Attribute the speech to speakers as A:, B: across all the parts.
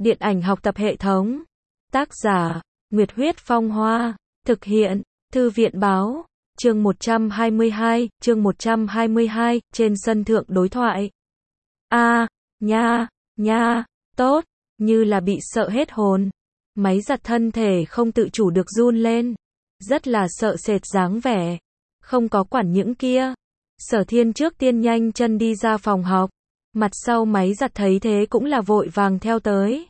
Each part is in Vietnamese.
A: Điện ảnh học tập hệ thống. Tác giả, Nguyệt Huyết Phong Hoa. Thực hiện, Thư viện Báo. Chương 122, trên sân thượng đối thoại. Nha, tốt, như là bị sợ hết hồn. Máy giặt thân thể không tự chủ được run lên. Rất là sợ sệt dáng vẻ. Không có quản những kia. Sở Thiên trước tiên nhanh chân đi ra phòng học. Mặt sau máy giặt thấy thế cũng là vội vàng theo tới.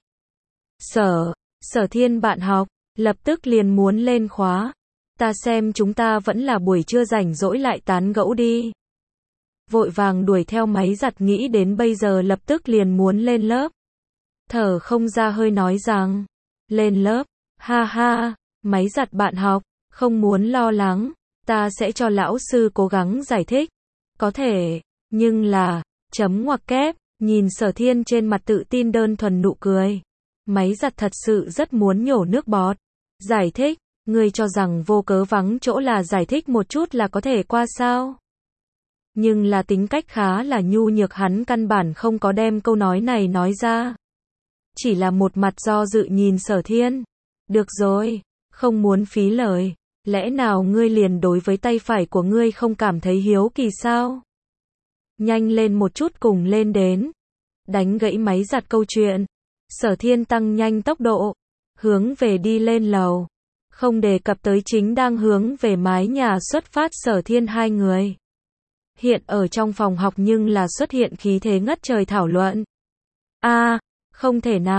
A: Sở Thiên bạn học, lập tức liền muốn lên khóa. Ta xem chúng ta vẫn là buổi trưa rảnh rỗi lại tán gẫu đi. Vội vàng đuổi theo máy giặt nghĩ đến bây giờ lập tức liền muốn lên lớp. Thở không ra hơi nói rằng, lên lớp, ha, máy giặt bạn học, không muốn lo lắng, ta sẽ cho lão sư cố gắng giải thích. Có thể, nhưng là, chấm ngoặc kép, nhìn Sở Thiên trên mặt tự tin đơn thuần nụ cười. Máy giặt thật sự rất muốn nhổ nước bọt. Giải thích, ngươi cho rằng vô cớ vắng chỗ là giải thích một chút là có thể qua sao? Nhưng là tính cách khá là nhu nhược hắn căn bản không có đem câu nói này nói ra. Chỉ là một mặt do dự nhìn Sở Thiên. Được rồi, không muốn phí lời. Lẽ nào ngươi liền đối với tay phải của ngươi không cảm thấy hiếu kỳ sao? Nhanh lên một chút cùng lên đến. Đánh gãy máy giặt câu chuyện. Sở Thiên tăng nhanh tốc độ. Hướng về đi lên lầu. Không đề cập tới chính đang hướng về mái nhà xuất phát Sở Thiên hai người. Hiện ở trong phòng học nhưng là xuất hiện khí thế ngất trời thảo luận. Không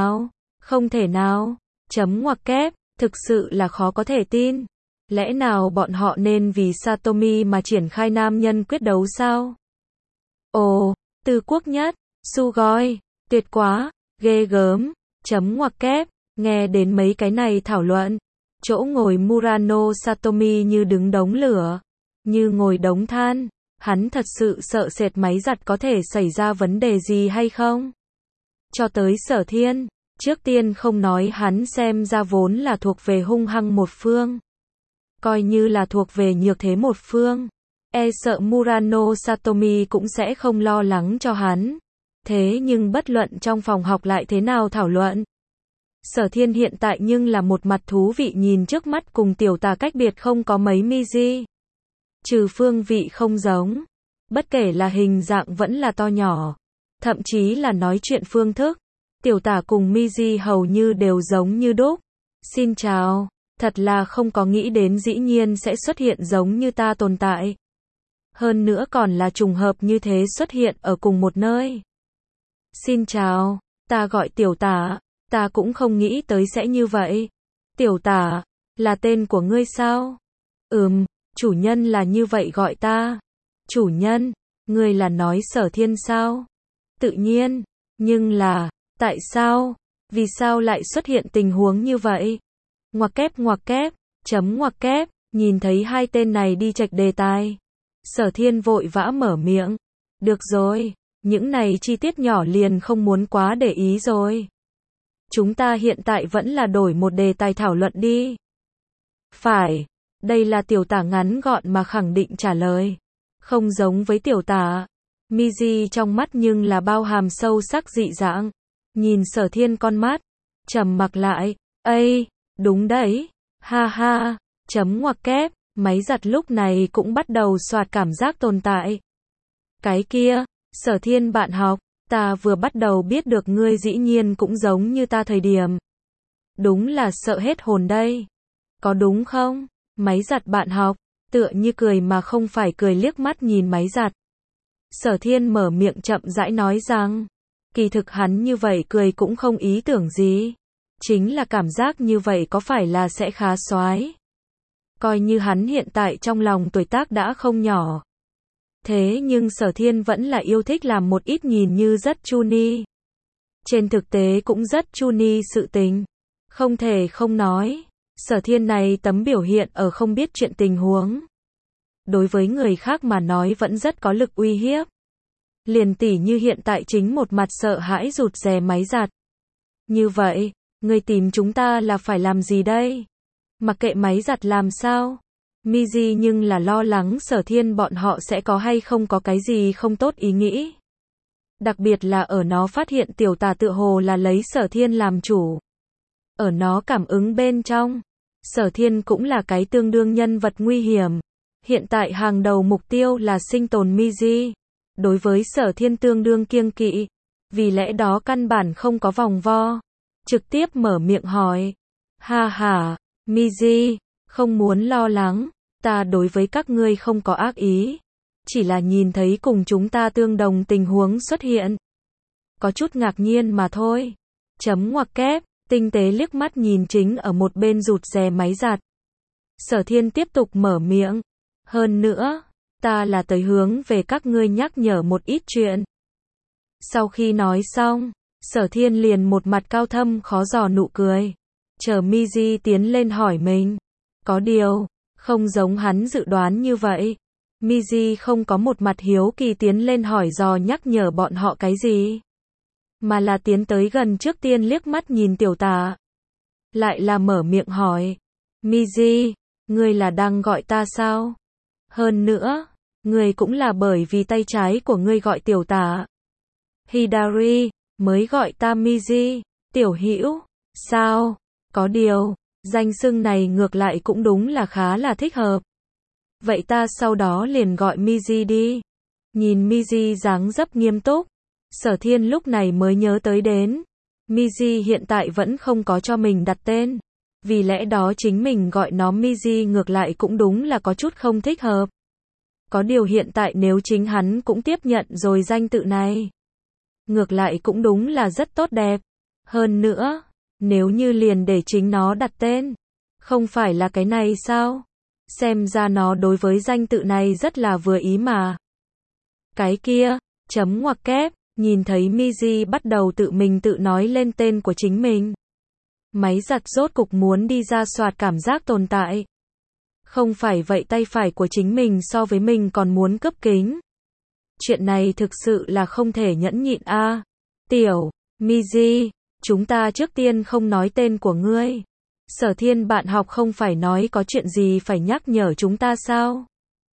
A: thể nào, chấm ngoặc kép, thực sự là khó có thể tin. Lẽ nào bọn họ nên vì Satomi mà triển khai nam nhân quyết đấu sao? Ồ, Tư Quốc Nhất, Sugoi, tuyệt quá, ghê gớm, chấm ngoặc kép, nghe đến mấy cái này thảo luận. Chỗ ngồi Murano Satomi như đứng đống lửa, như ngồi đống than. Hắn thật sự sợ sệt máy giặt có thể xảy ra vấn đề gì hay không? Cho tới Sở Thiên, trước tiên không nói hắn xem ra vốn là thuộc về hung hăng một phương. Coi như là thuộc về nhược thế một phương. Sợ Murano Satomi cũng sẽ không lo lắng cho hắn. Thế nhưng bất luận trong phòng học lại thế nào thảo luận. Sở Thiên hiện tại nhưng là một mặt thú vị nhìn trước mắt cùng tiểu tà cách biệt không có mấy Miji. Trừ phương vị không giống. Bất kể là hình dạng vẫn là to nhỏ. Thậm chí là nói chuyện phương thức. Tiểu tả cùng Miji hầu như đều giống như đúc. Xin chào. Thật là không có nghĩ đến dĩ nhiên sẽ xuất hiện giống như ta tồn tại. Hơn nữa còn là trùng hợp như thế xuất hiện ở cùng một nơi. Xin chào. Ta gọi tiểu tả. Ta cũng không nghĩ tới sẽ như vậy. Tiểu tả. Là tên của ngươi sao? Chủ nhân là như vậy gọi ta. Chủ nhân, ngươi là nói Sở Thiên sao? Tự nhiên, nhưng là, tại sao? Vì sao lại xuất hiện tình huống như vậy? Ngoặc kép, chấm ngoặc kép, nhìn thấy hai tên này đi chệch đề tài. Sở Thiên vội vã mở miệng. Được rồi, những này chi tiết nhỏ liền không muốn quá để ý rồi. Chúng ta hiện tại vẫn là đổi một đề tài thảo luận đi. Phải. Đây là tiểu tả ngắn gọn mà khẳng định trả lời. Không giống với tiểu tả. Miji trong mắt nhưng là bao hàm sâu sắc dị dạng. Nhìn Sở Thiên con mắt. Trầm mặc lại. Đúng đấy. Ha. Chấm ngoặc kép. Máy giặt lúc này cũng bắt đầu soạt cảm giác tồn tại. Cái kia. Sở Thiên bạn học. Ta vừa bắt đầu biết được ngươi dĩ nhiên cũng giống như ta thời điểm. Đúng là sợ hết hồn đây. Có đúng không? Máy giặt bạn học, tựa như cười mà không phải cười liếc mắt nhìn máy giặt. Sở Thiên mở miệng chậm rãi nói rằng, kỳ thực hắn như vậy cười cũng không ý tưởng gì. Chính là cảm giác như vậy có phải là sẽ khá xoái. Coi như hắn hiện tại trong lòng tuổi tác đã không nhỏ. Thế nhưng Sở Thiên vẫn là yêu thích làm một ít nhìn như rất chuni. Trên thực tế cũng rất chuni sự tình. Không thể không nói. Sở Thiên này tấm biểu hiện ở không biết chuyện tình huống. Đối với người khác mà nói vẫn rất có lực uy hiếp. Liền tỉ như hiện tại chính một mặt sợ hãi rụt rè máy giặt. Như vậy, người tìm chúng ta là phải làm gì đây? Mặc kệ máy giặt làm sao? Miji nhưng là lo lắng Sở Thiên bọn họ sẽ có hay không có cái gì không tốt ý nghĩ. Đặc biệt là ở nó phát hiện tiểu tà tựa hồ là lấy Sở Thiên làm chủ. Ở nó cảm ứng bên trong, Sở Thiên cũng là cái tương đương nhân vật nguy hiểm. Hiện tại hàng đầu mục tiêu là sinh tồn Miji. Đối với Sở Thiên tương đương kiêng kỵ. Vì lẽ đó căn bản không có vòng vo. Trực tiếp mở miệng hỏi. Ha ha, Miji, không muốn lo lắng. Ta đối với các ngươi không có ác ý. Chỉ là nhìn thấy cùng chúng ta tương đồng tình huống xuất hiện. Có chút ngạc nhiên mà thôi. Chấm ngoặc kép, tinh tế liếc mắt nhìn chính ở một bên rụt rè máy giặt. Sở Thiên tiếp tục mở miệng. Hơn nữa, ta là tới hướng về các ngươi nhắc nhở một ít chuyện. Sau khi nói xong, Sở Thiên liền một mặt cao thâm khó dò nụ cười. Chờ Miji tiến lên hỏi mình. Có điều, không giống hắn dự đoán như vậy. Miji không có một mặt hiếu kỳ tiến lên hỏi dò nhắc nhở bọn họ cái gì. Mà là tiến tới gần trước tiên liếc mắt nhìn tiểu tà. Lại là mở miệng hỏi. Miji, ngươi là đang gọi ta sao? Hơn nữa, ngươi cũng là bởi vì tay trái của ngươi gọi tiểu tà. Hidari, mới gọi ta Miji, tiểu hữu, sao? Có điều, danh xưng này ngược lại cũng đúng là khá là thích hợp. Vậy ta sau đó liền gọi Miji đi. Nhìn Miji dáng dấp nghiêm túc, Sở Thiên lúc này mới nhớ tới đến. Miji hiện tại vẫn không có cho mình đặt tên. Vì lẽ đó chính mình gọi nó Miji ngược lại cũng đúng là có chút không thích hợp. Có điều hiện tại nếu chính hắn cũng tiếp nhận rồi danh tự này. Ngược lại cũng đúng là rất tốt đẹp. Hơn nữa, nếu như liền để chính nó đặt tên. Không phải là cái này sao? Xem ra nó đối với danh tự này rất là vừa ý mà. Cái kia, chấm ngoặc kép, nhìn thấy Miji bắt đầu tự mình tự nói lên tên của chính mình. Máy giặt rốt cục muốn đi ra soạt cảm giác tồn tại. Không phải vậy tay phải của chính mình so với mình còn muốn cướp kính. Chuyện này thực sự là không thể nhẫn nhịn a. Tiểu, Miji, chúng ta trước tiên không nói tên của ngươi. Sở Thiên bạn học không phải nói có chuyện gì phải nhắc nhở chúng ta sao?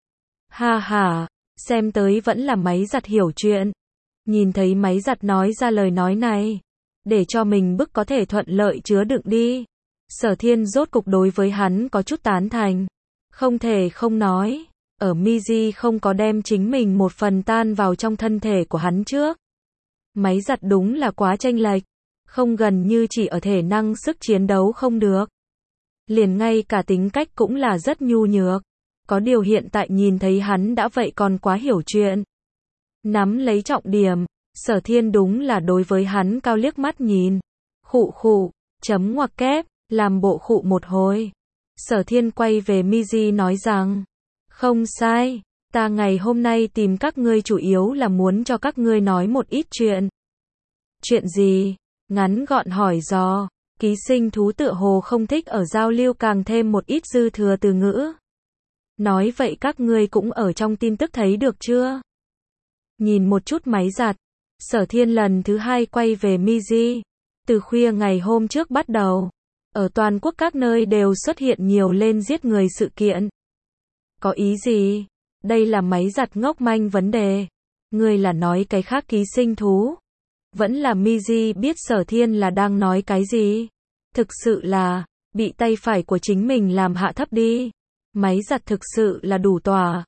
A: Ha ha, xem tới vẫn là máy giặt hiểu chuyện. Nhìn thấy máy giặt nói ra lời nói này. Để cho mình bức có thể thuận lợi chứa đựng đi. Sở Thiên rốt cục đối với hắn có chút tán thành. Không thể không nói. Ở Miji không có đem chính mình một phần tan vào trong thân thể của hắn trước. Máy giặt đúng là quá chênh lệch. Không gần như chỉ ở thể năng sức chiến đấu không được. Liền ngay cả tính cách cũng là rất nhu nhược. Có điều hiện tại nhìn thấy hắn đã vậy còn quá hiểu chuyện. Nắm lấy trọng điểm, Sở Thiên đúng là đối với hắn cao liếc mắt nhìn. Khụ khụ, chấm ngoặc kép, làm bộ khụ một hồi. Sở Thiên quay về Miji nói rằng, không sai, ta ngày hôm nay tìm các ngươi chủ yếu là muốn cho các ngươi nói một ít chuyện. Chuyện gì? Ngắn gọn hỏi dò, ký sinh thú tựa hồ không thích ở giao lưu càng thêm một ít dư thừa từ ngữ. Nói vậy các ngươi cũng ở trong tin tức thấy được chưa? Nhìn một chút máy giặt, Sở Thiên lần thứ hai quay về Miji. Từ khuya ngày hôm trước bắt đầu, ở toàn quốc các nơi đều xuất hiện nhiều lên giết người sự kiện. Có ý gì? Đây là máy giặt ngốc manh vấn đề. Ngươi là nói cái khác ký sinh thú? Vẫn là Miji biết Sở Thiên là đang nói cái gì? Thực sự là, bị tay phải của chính mình làm hạ thấp đi. Máy giặt thực sự là đủ tòa.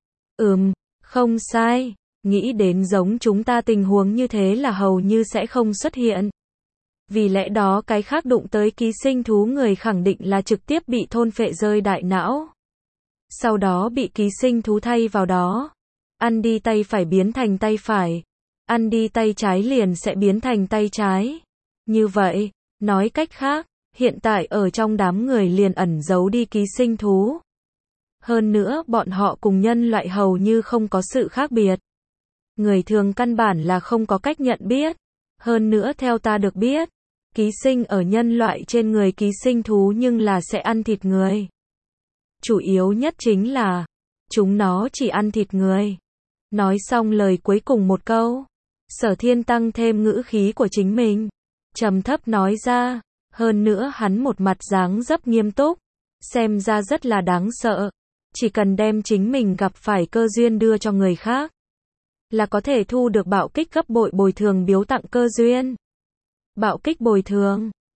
A: Không sai. Nghĩ đến giống chúng ta tình huống như thế là hầu như sẽ không xuất hiện. Vì lẽ đó cái khác đụng tới ký sinh thú người khẳng định là trực tiếp bị thôn phệ rơi đại não. Sau đó bị ký sinh thú thay vào đó. Ăn đi tay phải biến thành tay phải. Ăn đi tay trái liền sẽ biến thành tay trái. Như vậy, nói cách khác, hiện tại ở trong đám người liền ẩn giấu đi ký sinh thú. Hơn nữa bọn họ cùng nhân loại hầu như không có sự khác biệt. Người thường căn bản là không có cách nhận biết. Hơn nữa theo ta được biết, ký sinh ở nhân loại trên người ký sinh thú nhưng là sẽ ăn thịt người. Chủ yếu nhất chính là, chúng nó chỉ ăn thịt người. Nói xong lời cuối cùng một câu, Sở Thiên tăng thêm ngữ khí của chính mình. Trầm thấp nói ra, hơn nữa hắn một mặt dáng dấp nghiêm túc, xem ra rất là đáng sợ. Chỉ cần đem chính mình gặp phải cơ duyên đưa cho người khác. là có thể thu được bạo kích gấp bội bồi thường biếu tặng cơ duyên. Bạo kích bồi thường